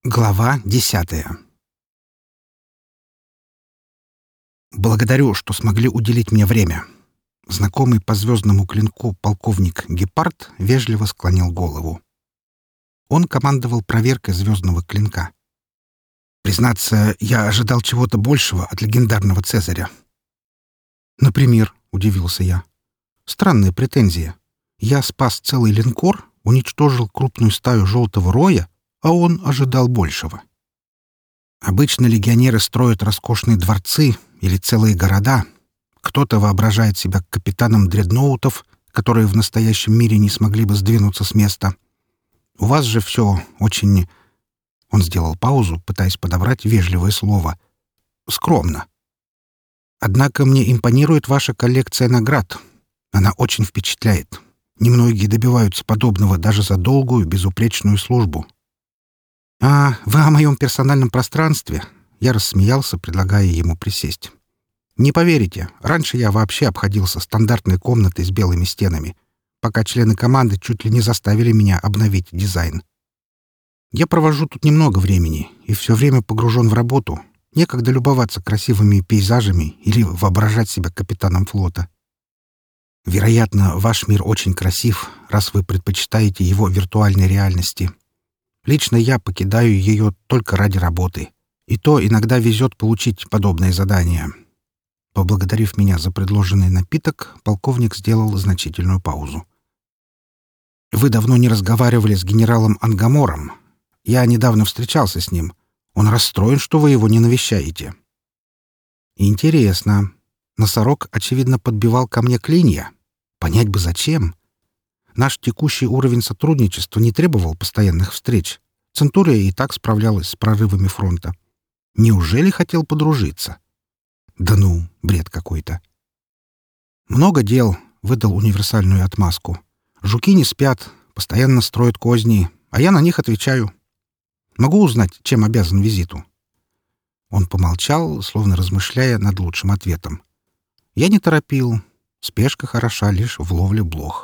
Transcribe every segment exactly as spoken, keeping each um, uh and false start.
Глава десятая. Благодарю, что смогли уделить мне время. Знакомый по звездному клинку полковник Гепард вежливо склонил голову. Он командовал проверкой звездного клинка. Признаться, я ожидал чего-то большего от легендарного Цезаря. Например, удивился я. Странная претензия. Я спас целый линкор, уничтожил крупную стаю желтого роя, а он ожидал большего. Обычно легионеры строят роскошные дворцы или целые города. Кто-то воображает себя капитаном дредноутов, которые в настоящем мире не смогли бы сдвинуться с места. У вас же все очень... Он сделал паузу, пытаясь подобрать вежливое слово. Скромно. Однако мне импонирует ваша коллекция наград. Она очень впечатляет. Немногие добиваются подобного даже за долгую, безупречную службу. «А, вы о моем персональном пространстве?» Я рассмеялся, предлагая ему присесть. «Не поверите, раньше я вообще обходился стандартной комнатой с белыми стенами, пока члены команды чуть ли не заставили меня обновить дизайн. Я провожу тут немного времени и все время погружен в работу. Некогда любоваться красивыми пейзажами или воображать себя капитаном флота. Вероятно, ваш мир очень красив, раз вы предпочитаете его виртуальной реальности. Лично я покидаю ее только ради работы. И то иногда везет получить подобное задание». Поблагодарив меня за предложенный напиток, полковник сделал значительную паузу. «Вы давно не разговаривали с генералом Ангамором. Я недавно встречался с ним. Он расстроен, что вы его не навещаете». «Интересно. Носорог, очевидно, подбивал ко мне клинья. Понять бы зачем. Наш текущий уровень сотрудничества не требовал постоянных встреч. Центурия и так справлялась с прорывами фронта. Неужели хотел подружиться? Да ну, бред какой-то. Много дел, выдал универсальную отмазку. Жуки не спят, постоянно строят козни, а я на них отвечаю. Могу узнать, чем обязан визиту?» Он помолчал, словно размышляя над лучшим ответом. Я не торопил. Спешка хороша лишь в ловле блох.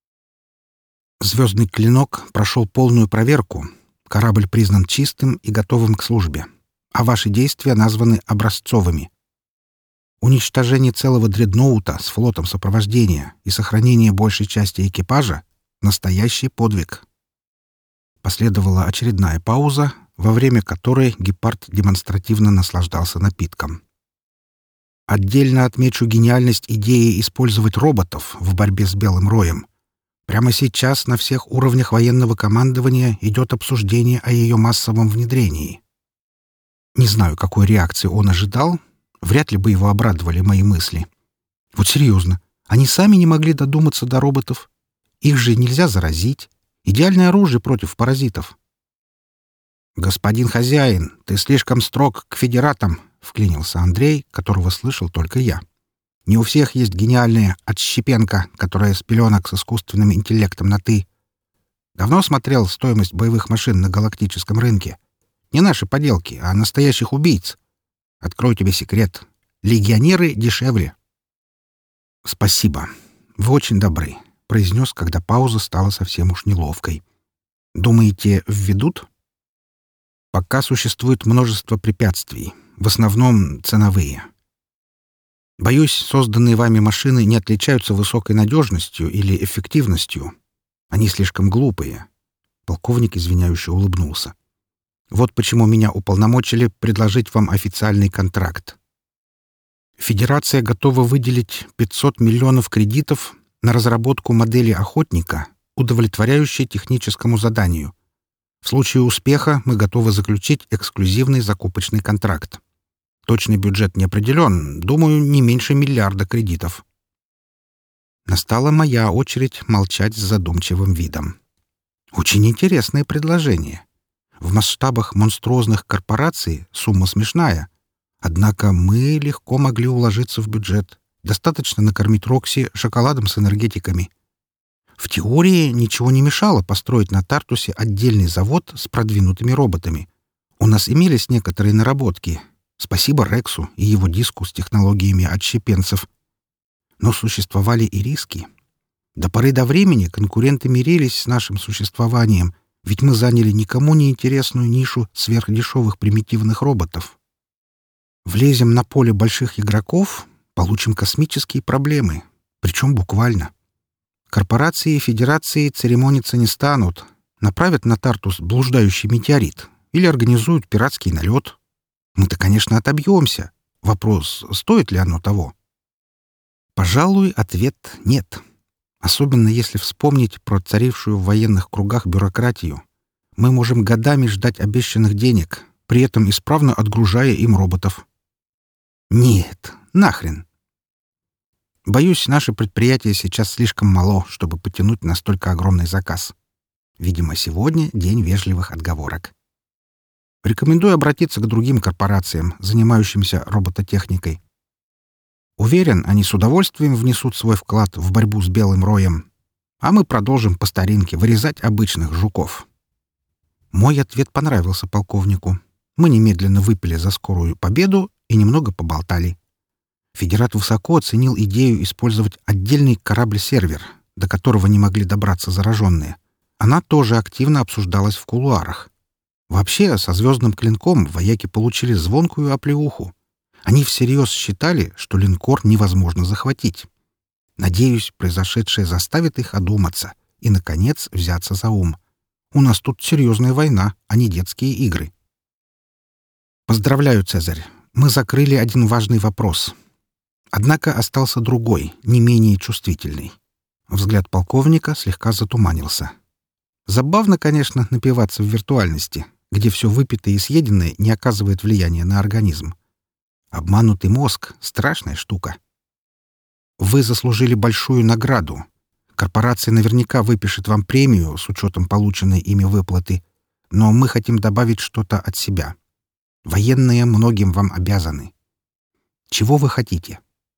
Звездный клинок прошел полную проверку. Корабль признан чистым и готовым к службе, а ваши действия названы образцовыми. Уничтожение целого дредноута с флотом сопровождения и сохранение большей части экипажа — настоящий подвиг. Последовала очередная пауза, во время которой Гепард демонстративно наслаждался напитком. Отдельно отмечу гениальность идеи использовать роботов в борьбе с Белым Роем. Прямо сейчас на всех уровнях военного командования идет обсуждение о ее массовом внедрении. Не знаю, какой реакции он ожидал. Вряд ли бы его обрадовали мои мысли. Вот серьезно, они сами не могли додуматься до роботов. Их же нельзя заразить. Идеальное оружие против паразитов. «Господин хозяин, ты слишком строг к федератам», — вклинился Андрей, которого слышал только я. «Не у всех есть гениальная отщепенка, которая с пеленок с искусственным интеллектом на «ты». Давно смотрел стоимость боевых машин на галактическом рынке. Не наши поделки, а настоящих убийц. Открою тебе секрет. Легионеры дешевле». «Спасибо. Вы очень добры», — произнес, когда пауза стала совсем уж неловкой. «Думаете, введут?» «Пока существует множество препятствий, в основном ценовые. Боюсь, созданные вами машины не отличаются высокой надежностью или эффективностью. Они слишком глупые». Полковник извиняюще улыбнулся. «Вот почему меня уполномочили предложить вам официальный контракт. Федерация готова выделить пятьсот миллионов кредитов на разработку модели охотника, удовлетворяющей техническому заданию. В случае успеха мы готовы заключить эксклюзивный закупочный контракт. Точный бюджет не определен, думаю, не меньше миллиарда кредитов». Настала моя очередь молчать с задумчивым видом. Очень интересное предложение. В масштабах монструозных корпораций сумма смешная. Однако мы легко могли уложиться в бюджет. Достаточно накормить Рокси шоколадом с энергетиками. В теории ничего не мешало построить на Тартусе отдельный завод с продвинутыми роботами. У нас имелись некоторые наработки. Спасибо Рексу и его диску с технологиями отщепенцев. Но существовали и риски. До поры до времени конкуренты мирились с нашим существованием, Ведь мы заняли никому не интересную нишу сверхдешевых примитивных роботов. Влезем на поле больших игроков — получим космические проблемы. Причем буквально. Корпорации и федерации церемониться не станут. Направят на Тартус блуждающий метеорит или организуют пиратский налет. Мы-то, конечно, отобьемся. Вопрос, стоит ли оно того? Пожалуй, ответ — нет. Особенно если вспомнить про царившую в военных кругах бюрократию. Мы можем годами ждать обещанных денег, при этом исправно отгружая им роботов. Нет, нахрен. Боюсь, наше предприятие сейчас слишком мало, чтобы потянуть настолько огромный заказ. Видимо, сегодня день вежливых отговорок. Рекомендую обратиться к другим корпорациям, занимающимся робототехникой. Уверен, они с удовольствием внесут свой вклад в борьбу с белым роем, а мы продолжим по старинке вырезать обычных жуков. Мой ответ понравился полковнику. Мы немедленно выпили за скорую победу и немного поболтали. Федерат высоко оценил идею использовать отдельный корабль-сервер, до которого не могли добраться зараженные. Она тоже активно обсуждалась в кулуарах. Вообще, со звездным клинком вояки получили звонкую оплеуху. Они всерьез считали, что линкор невозможно захватить. Надеюсь, произошедшее заставит их одуматься и, наконец, взяться за ум. У нас тут серьезная война, а не детские игры. Поздравляю, Цезарь. Мы закрыли один важный вопрос. Однако остался другой, не менее чувствительный. Взгляд полковника слегка затуманился. Забавно, конечно, напиваться в виртуальности, где все выпитое и съеденное не оказывает влияния на организм. Обманутый мозг — страшная штука. Вы заслужили большую награду. Корпорация наверняка выпишет вам премию с учетом полученной ими выплаты, но мы хотим добавить что-то от себя. Военные многим вам обязаны. Чего вы хотите?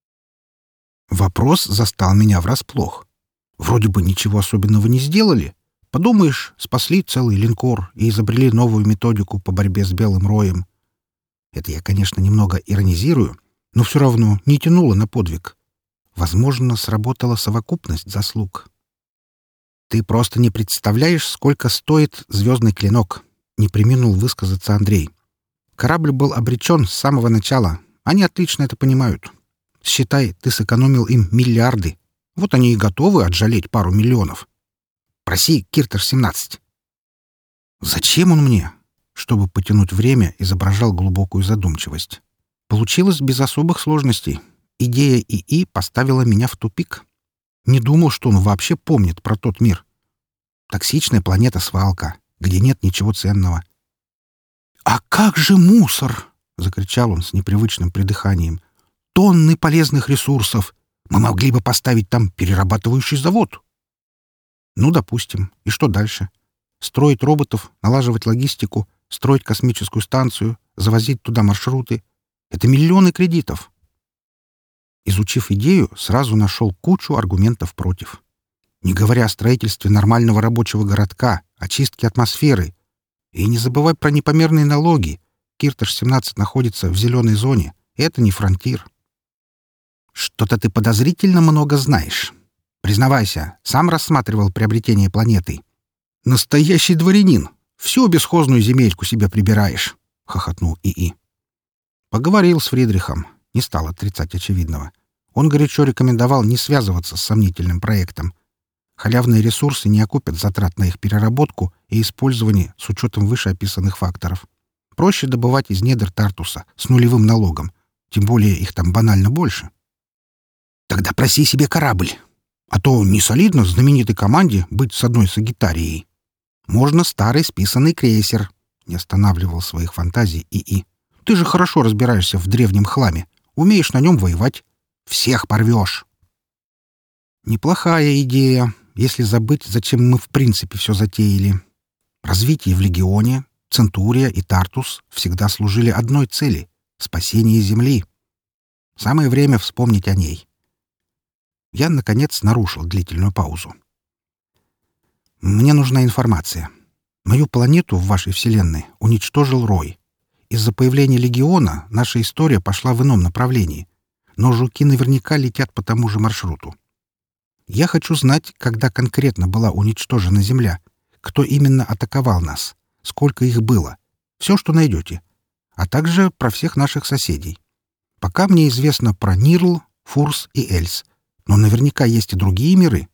Вопрос застал меня врасплох. Вроде бы ничего особенного не сделали. Подумаешь, спасли целый линкор и изобрели новую методику по борьбе с белым роем. Это я, конечно, немного иронизирую, но все равно не тянуло на подвиг. Возможно, сработала совокупность заслуг. Ты просто не представляешь, сколько стоит звездный клинок, не преминул высказаться Андрей. Корабль был обречен с самого начала. Они отлично это понимают. Считай, ты сэкономил им миллиарды. Вот они и готовы отжалеть пару миллионов. Проси Кирташ семнадцать. Зачем он мне? Чтобы потянуть время, изображал глубокую задумчивость. Получилось без особых сложностей. Идея ИИ поставила меня в тупик. Не думал, что он вообще помнит про тот мир. Токсичная планета-свалка, где нет ничего ценного. «А как же мусор?» — закричал он с непривычным придыханием. «Тонны полезных ресурсов! Мы могли бы поставить там перерабатывающий завод!» «Ну, допустим. И что дальше? Строить роботов, налаживать логистику, строить космическую станцию, завозить туда маршруты — это миллионы кредитов». Изучив идею, сразу нашел кучу аргументов против. Не говоря о строительстве нормального рабочего городка, очистке атмосферы. И не забывай про непомерные налоги. Кирташ семнадцать находится в зеленой зоне. Это не фронтир. Что-то ты подозрительно много знаешь. Признавайся, сам рассматривал приобретение планеты. Настоящий дворянин. Всю бесхозную земельку себе прибираешь, — хохотнул ИИ. Поговорил с Фридрихом. Не стал отрицать очевидного. Он горячо рекомендовал не связываться с сомнительным проектом. Халявные ресурсы не окупят затрат на их переработку и использование с учетом вышеописанных факторов. Проще добывать из недр Тартуса с нулевым налогом. Тем более их там банально больше. Тогда проси себе корабль. А то не солидно знаменитой команде быть с одной Сагитарией. Можно старый списанный крейсер. Не останавливал своих фантазий ИИ. Ты же хорошо разбираешься в древнем хламе. Умеешь на нем воевать. Всех порвешь. Неплохая идея, если забыть, зачем мы в принципе все затеяли. Развитие в Легионе, Центурия и Тартус всегда служили одной цели — спасение Земли. Самое время вспомнить о ней. Я, наконец, нарушил длительную паузу. Мне нужна информация. Мою планету в вашей Вселенной уничтожил Рой. Из-за появления Легиона наша история пошла в ином направлении, но жуки наверняка летят по тому же маршруту. Я хочу знать, когда конкретно была уничтожена Земля, кто именно атаковал нас, сколько их было, все, что найдете, а также про всех наших соседей. Пока мне известно про Нирл, Фурс и Эльс, но наверняка есть и другие миры.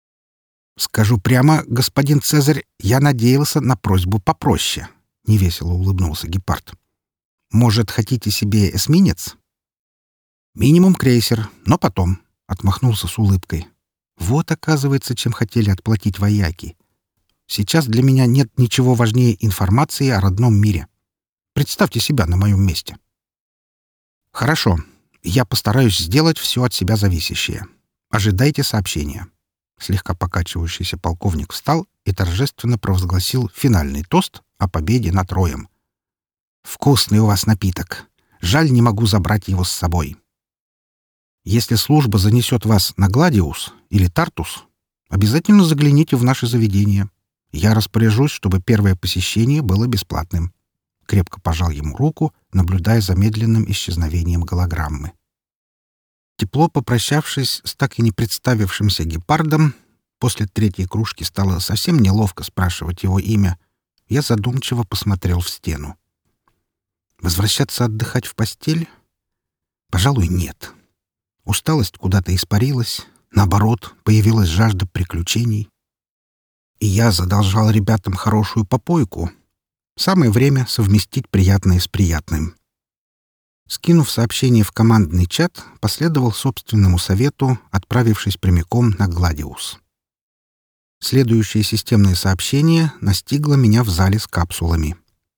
Скажу прямо, господин Цезарь, я надеялся на просьбу попроще, — невесело улыбнулся Гепард. Может, хотите себе эсминец? Минимум крейсер, но потом, — отмахнулся с улыбкой. Вот, оказывается, чем хотели отплатить вояки. Сейчас для меня нет ничего важнее информации о родном мире. Представьте себя на моем месте. Хорошо, я постараюсь сделать все от себя зависящее. Ожидайте сообщения. Слегка покачивающийся полковник встал и торжественно провозгласил финальный тост о победе над Роем. «Вкусный у вас напиток. Жаль, не могу забрать его с собой. Если служба занесет вас на Гладиус или Тартус, обязательно загляните в наше заведение. Я распоряжусь, чтобы первое посещение было бесплатным». Крепко пожал ему руку, наблюдая за медленным исчезновением голограммы. Тепло попрощавшись с так и не представившимся гепардом, после третьей кружки стало совсем неловко спрашивать его имя, я задумчиво посмотрел в стену. Возвращаться отдыхать в постель? Пожалуй, нет. Усталость куда-то испарилась, наоборот, появилась жажда приключений. И я задолжал ребятам хорошую попойку. Самое время совместить приятное с приятным. Скинув сообщение в командный чат, последовал собственному совету, отправившись прямиком на Гладиус. Следующее системное сообщение настигло меня в зале с капсулами.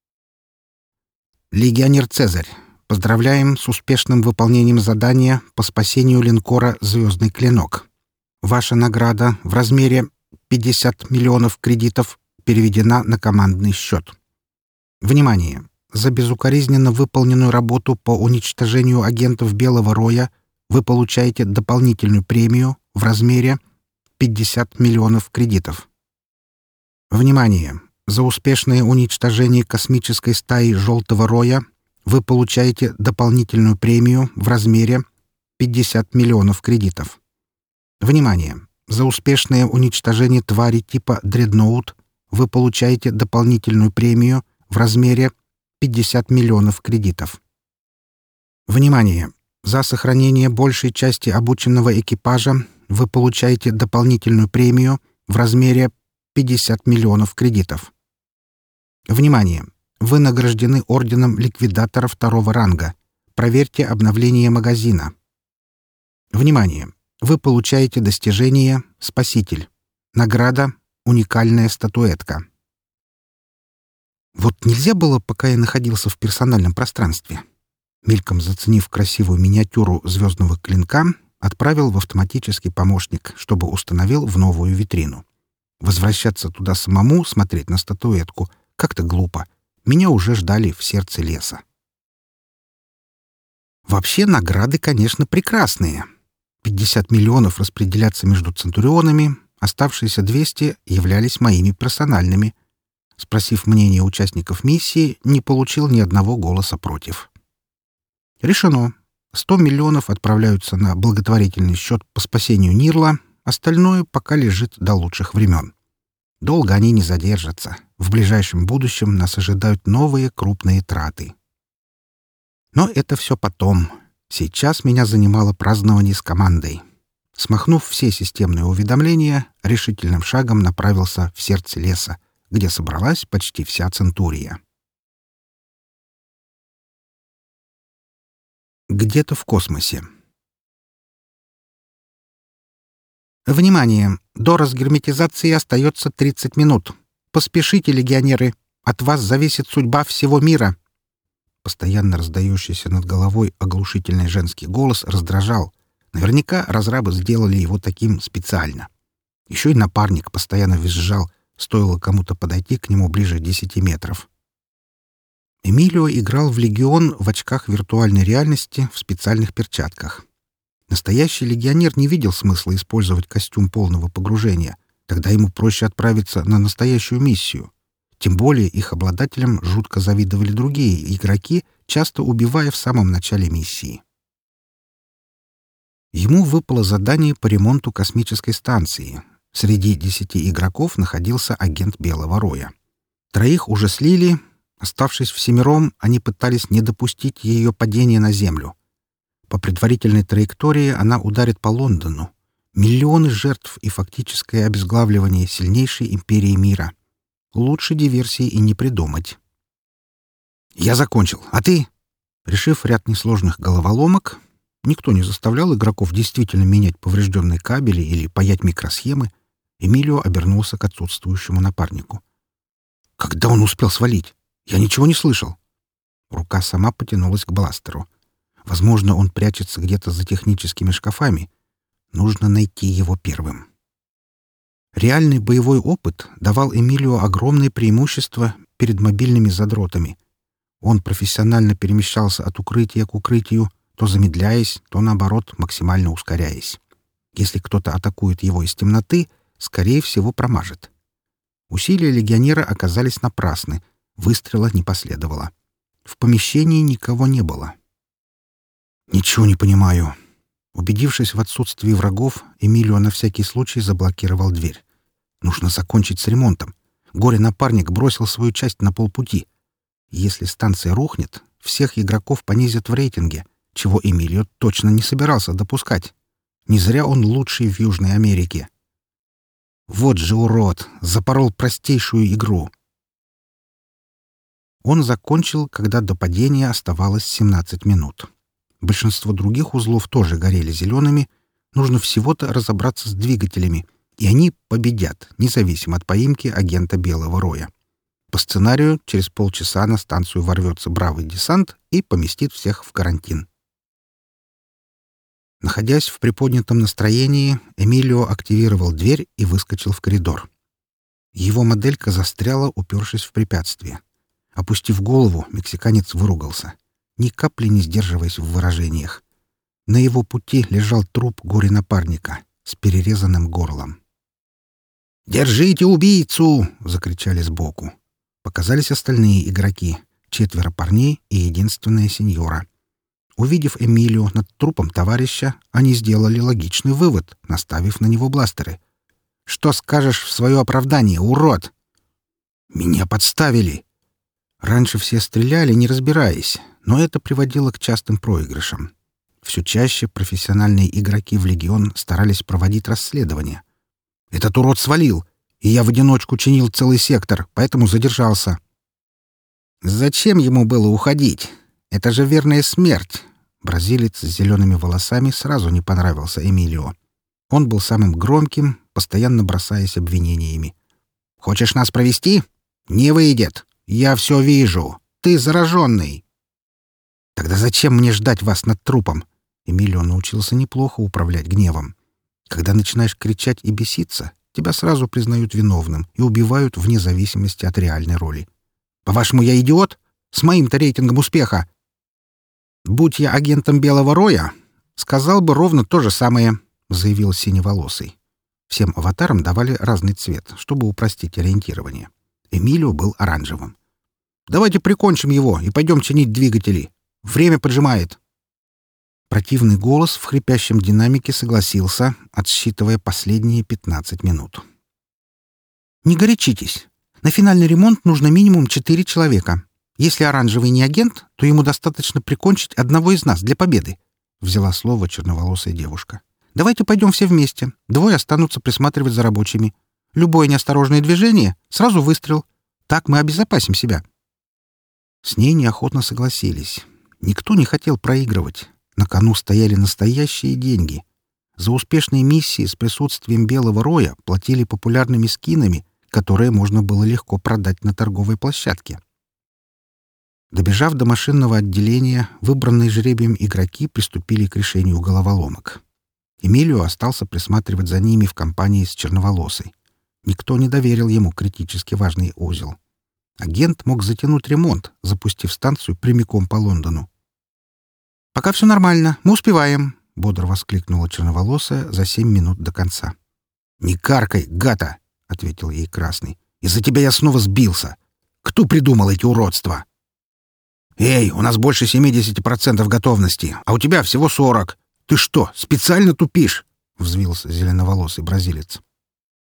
«Легионер Цезарь, поздравляем с успешным выполнением задания по спасению линкора «Звездный клинок». Ваша награда в размере пятьдесят миллионов кредитов переведена на командный счет. Внимание! За безукоризненно выполненную работу по уничтожению агентов Белого Роя вы получаете дополнительную премию в размере пятьдесят миллионов кредитов. Внимание! За успешное уничтожение космической стаи Желтого Роя вы получаете дополнительную премию в размере пятьдесят миллионов кредитов. Внимание! За успешное уничтожение твари типа Дредноут вы получаете дополнительную премию в размере пятьдесят миллионов кредитов. Внимание! За сохранение большей части обученного экипажа вы получаете дополнительную премию в размере пятьдесят миллионов кредитов. Внимание! Вы награждены орденом ликвидатора второго ранга. Проверьте обновление магазина. Внимание! Вы получаете достижение «Спаситель». Награда «Уникальная статуэтка». Вот нельзя было, пока я находился в персональном пространстве. Мельком заценив красивую миниатюру звездного клинка, отправил в автоматический помощник, чтобы установил в новую витрину. Возвращаться туда самому, смотреть на статуэтку, как-то глупо. Меня уже ждали в сердце леса. Вообще награды, конечно, прекрасные. пятьдесят миллионов распределяться между центурионами, оставшиеся двести являлись моими персональными. Спросив мнение участников миссии, не получил ни одного голоса против. Решено. сто миллионов отправляются на благотворительный счет по спасению Нирла, остальное пока лежит до лучших времен. Долго они не задержатся. В ближайшем будущем нас ожидают новые крупные траты. Но это все потом. Сейчас меня занимало празднование с командой. Смахнув все системные уведомления, решительным шагом направился в сердце леса, где собралась почти вся Центурия. Где-то в космосе. Внимание! До разгерметизации остается тридцать минут. Поспешите, легионеры! От вас зависит судьба всего мира!» Постоянно раздающийся над головой оглушительный женский голос раздражал. Наверняка разрабы сделали его таким специально. Еще и напарник постоянно визжал, стоило кому-то подойти к нему ближе десяти метров. Эмилио играл в «Легион» в очках виртуальной реальности в специальных перчатках. Настоящий легионер не видел смысла использовать костюм полного погружения. Тогда ему проще отправиться на настоящую миссию. Тем более их обладателям жутко завидовали другие игроки, часто убивая в самом начале миссии. Ему выпало задание по ремонту космической станции, Среди десяти игроков находился агент Белого Роя. Троих уже слили. Оставшись всемиром, они пытались не допустить ее падения на Землю. По предварительной траектории она ударит по Лондону. Миллионы жертв и фактическое обезглавливание сильнейшей империи мира. Лучше диверсии и не придумать. «Я закончил. А ты?» Решив ряд несложных головоломок, никто не заставлял игроков действительно менять поврежденные кабели или паять микросхемы, Эмилио обернулся к отсутствующему напарнику. «Когда он успел свалить? Я ничего не слышал». Рука сама потянулась к бластеру. Возможно, он прячется где-то за техническими шкафами. Нужно найти его первым. Реальный боевой опыт давал Эмилио огромное преимущество перед мобильными задротами. Он профессионально перемещался от укрытия к укрытию, то замедляясь, то, наоборот, максимально ускоряясь. Если кто-то атакует его из темноты, скорее всего, промажет. Усилия легионера оказались напрасны. Выстрела не последовало. В помещении никого не было. «Ничего не понимаю». Убедившись в отсутствии врагов, Эмилио на всякий случай заблокировал дверь. Нужно закончить с ремонтом. Горе-напарник бросил свою часть на полпути. Если станция рухнет, всех игроков понизят в рейтинге, чего Эмилио точно не собирался допускать. Не зря он лучший в Южной Америке. Вот же урод! Запорол простейшую игру. Он закончил, когда до падения оставалось семнадцать минут. Большинство других узлов тоже горели зелеными. Нужно всего-то разобраться с двигателями, и они победят, независимо от поимки агента Белого Роя. По сценарию, через полчаса на станцию ворвется бравый десант и поместит всех в карантин. Находясь в приподнятом настроении, Эмилио активировал дверь и выскочил в коридор. Его моделька застряла, упершись в препятствие. Опустив голову, мексиканец выругался, ни капли не сдерживаясь в выражениях. На его пути лежал труп горе-напарника с перерезанным горлом. «Держите убийцу!» — закричали сбоку. Показались остальные игроки — четверо парней и единственная сеньора. Увидев Эмилио над трупом товарища, они сделали логичный вывод, наставив на него бластеры. «Что скажешь в свое оправдание, урод?» «Меня подставили!» Раньше все стреляли, не разбираясь, но это приводило к частым проигрышам. Все чаще профессиональные игроки в Легион старались проводить расследование. «Этот урод свалил, и я в одиночку чинил целый сектор, поэтому задержался». «Зачем ему было уходить? Это же верная смерть!» Бразилец с зелеными волосами сразу не понравился Эмилио. Он был самым громким, постоянно бросаясь обвинениями. «Хочешь нас провести? Не выйдет! Я все вижу! Ты зараженный!» «Тогда зачем мне ждать вас над трупом?» Эмилио научился неплохо управлять гневом. Когда начинаешь кричать и беситься, тебя сразу признают виновным и убивают вне зависимости от реальной роли. «По-вашему, я идиот? С моим-то рейтингом успеха!» «Будь я агентом Белого Роя, сказал бы ровно то же самое», — заявил синеволосый. Всем аватарам давали разный цвет, чтобы упростить ориентирование. Эмилио был оранжевым. «Давайте прикончим его и пойдем чинить двигатели. Время поджимает». Противный голос в хрипящем динамике согласился, отсчитывая последние пятнадцать минут. «Не горячитесь. На финальный ремонт нужно минимум четыре человека. Если оранжевый не агент, то ему достаточно прикончить одного из нас для победы», — взяла слово черноволосая девушка. «Давайте пойдем все вместе. Двое останутся присматривать за рабочими. Любое неосторожное движение — сразу выстрел. Так мы обезопасим себя». С ней неохотно согласились. Никто не хотел проигрывать. На кону стояли настоящие деньги. За успешные миссии с присутствием Белого Роя платили популярными скинами, которые можно было легко продать на торговой площадке. Добежав до машинного отделения, выбранные жребием игроки приступили к решению головоломок. Эмилио остался присматривать за ними в компании с черноволосой. Никто не доверил ему критически важный узел. Агент мог затянуть ремонт, запустив станцию прямиком по Лондону. «Пока все нормально, мы успеваем», — бодро воскликнула черноволосая за семь минут до конца. «Не каркай, гата!» — ответил ей Красный. «Из-за тебя я снова сбился. Кто придумал эти уродства?» «Эй, у нас больше семидесяти процентов готовности, а у тебя всего сорок. Ты что, специально тупишь?» — взвился зеленоволосый бразилец.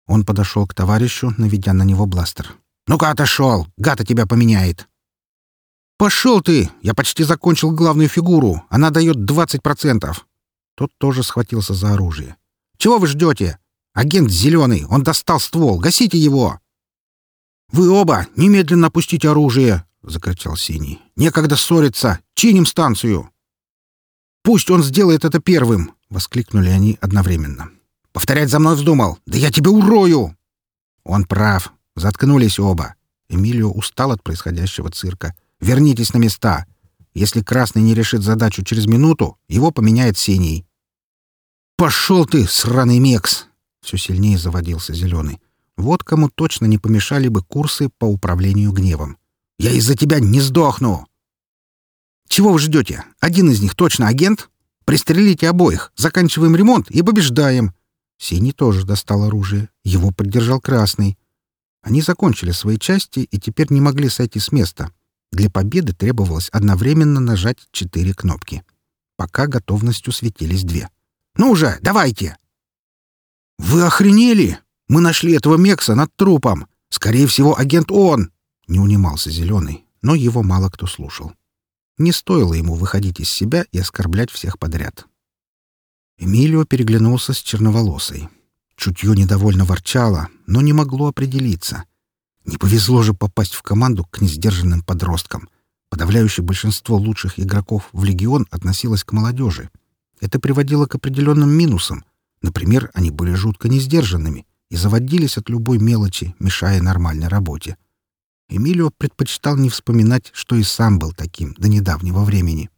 Он подошел к товарищу, наведя на него бластер. «Ну-ка, отошел! Гата тебя поменяет!» «Пошел ты! Я почти закончил главную фигуру. Она дает двадцать процентов!» Тот тоже схватился за оружие. «Чего вы ждете? Агент зеленый! Он достал ствол! Гасите его!» «Вы оба немедленно опустите оружие!» — закричал Синий. «Некогда ссориться! Чиним станцию!» «Пусть он сделает это первым!» — воскликнули они одновременно. «Повторять за мной вздумал! Да я тебя урою!» «Он прав! Заткнулись оба!» Эмилио устал от происходящего цирка. «Вернитесь на места! Если Красный не решит задачу через минуту, его поменяет Синий!» «Пошел ты, сраный мекс!» Все сильнее заводился Зеленый. Вот кому точно не помешали бы курсы по управлению гневом. «Я из-за тебя не сдохну!» «Чего вы ждете? Один из них точно агент? Пристрелите обоих, заканчиваем ремонт и побеждаем!» Синий тоже достал оружие. Его поддержал Красный. Они закончили свои части и теперь не могли сойти с места. Для победы требовалось одновременно нажать четыре кнопки. Пока готовностью светились две. «Ну уже, давайте!» «Вы охренели? Мы нашли этого мекса над трупом! Скорее всего, агент он!» Не унимался Зеленый, но его мало кто слушал. Не стоило ему выходить из себя и оскорблять всех подряд. Эмилио переглянулся с черноволосой. Чутье недовольно ворчало, но не могло определиться. Не повезло же попасть в команду к несдержанным подросткам. Подавляющее большинство лучших игроков в «Легион» относилось к молодежи. Это приводило к определенным минусам. Например, они были жутко несдержанными и заводились от любой мелочи, мешая нормальной работе. Эмилио предпочитал не вспоминать, что и сам был таким до недавнего времени.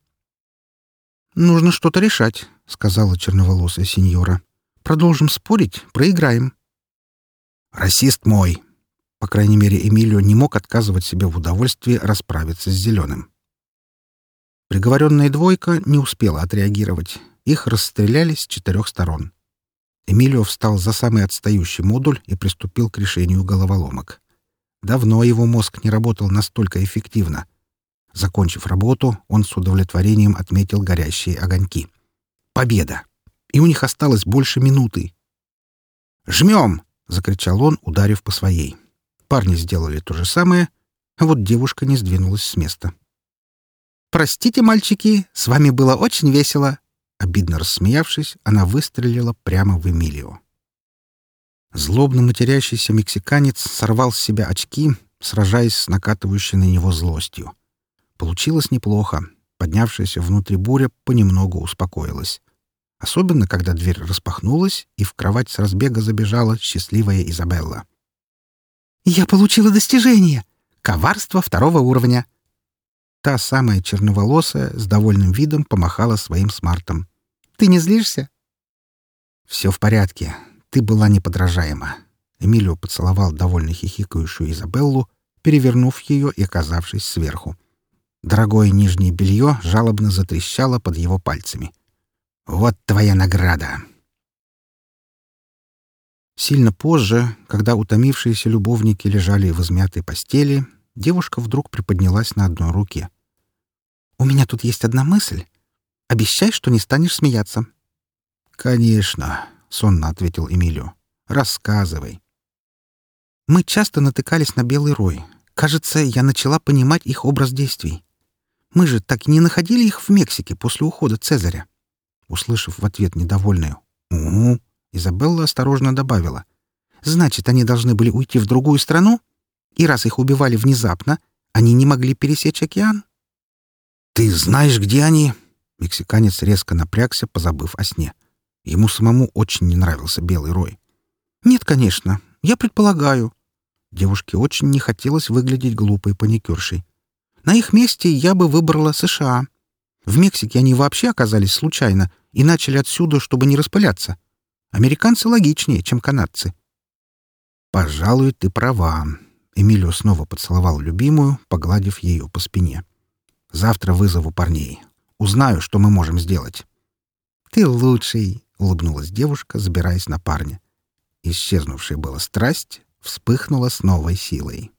«Нужно что-то решать», — сказала черноволосая сеньора. «Продолжим спорить, проиграем». «Расист мой!» По крайней мере, Эмилио не мог отказывать себе в удовольствии расправиться с Зеленым. Приговоренная двойка не успела отреагировать. Их расстреляли с четырех сторон. Эмилио встал за самый отстающий модуль и приступил к решению головоломок. Давно его мозг не работал настолько эффективно. Закончив работу, он с удовлетворением отметил горящие огоньки. Победа! И у них осталось больше минуты. «Жмем!» — закричал он, ударив по своей. Парни сделали то же самое, а вот девушка не сдвинулась с места. «Простите, мальчики, с вами было очень весело!» Обидно рассмеявшись, она выстрелила прямо в Эмилио. Злобно матерящийся мексиканец сорвал с себя очки, сражаясь с накатывающей на него злостью. Получилось неплохо. Поднявшаяся внутри буря понемногу успокоилась. Особенно, когда дверь распахнулась, и в кровать с разбега забежала счастливая Изабелла. «Я получила достижение! Коварство второго уровня!» Та самая черноволосая с довольным видом помахала своим смартом. «Ты не злишься?» «Все в порядке. Ты была неподражаема». Эмилио поцеловал довольно хихикающую Изабеллу, перевернув ее и оказавшись сверху. Дорогое нижнее белье жалобно затрещало под его пальцами. «Вот твоя награда!» Сильно позже, когда утомившиеся любовники лежали в измятой постели, девушка вдруг приподнялась на одной руке. «У меня тут есть одна мысль. Обещай, что не станешь смеяться». «Конечно», — сонно ответил Эмилио. «Рассказывай». «Мы часто натыкались на белый рой. Кажется, я начала понимать их образ действий. Мы же так и не находили их в Мексике после ухода Цезаря». Услышав в ответ недовольную «Угу», Изабелла осторожно добавила. «Значит, они должны были уйти в другую страну? И раз их убивали внезапно, они не могли пересечь океан?» «Ты знаешь, где они?» Мексиканец резко напрягся, позабыв о сне. Ему самому очень не нравился белый рой. «Нет, конечно. Я предполагаю». Девушке очень не хотелось выглядеть глупой паникершей. «На их месте я бы выбрала США. В Мексике они вообще оказались случайно и начали отсюда, чтобы не распыляться. Американцы логичнее, чем канадцы». «Пожалуй, ты права». Эмилио снова поцеловал любимую, погладив ее по спине. «Завтра вызову парней. Узнаю, что мы можем сделать». «Ты лучший», — улыбнулась девушка, забираясь на парня. Исчезнувшая была страсть вспыхнула с новой силой.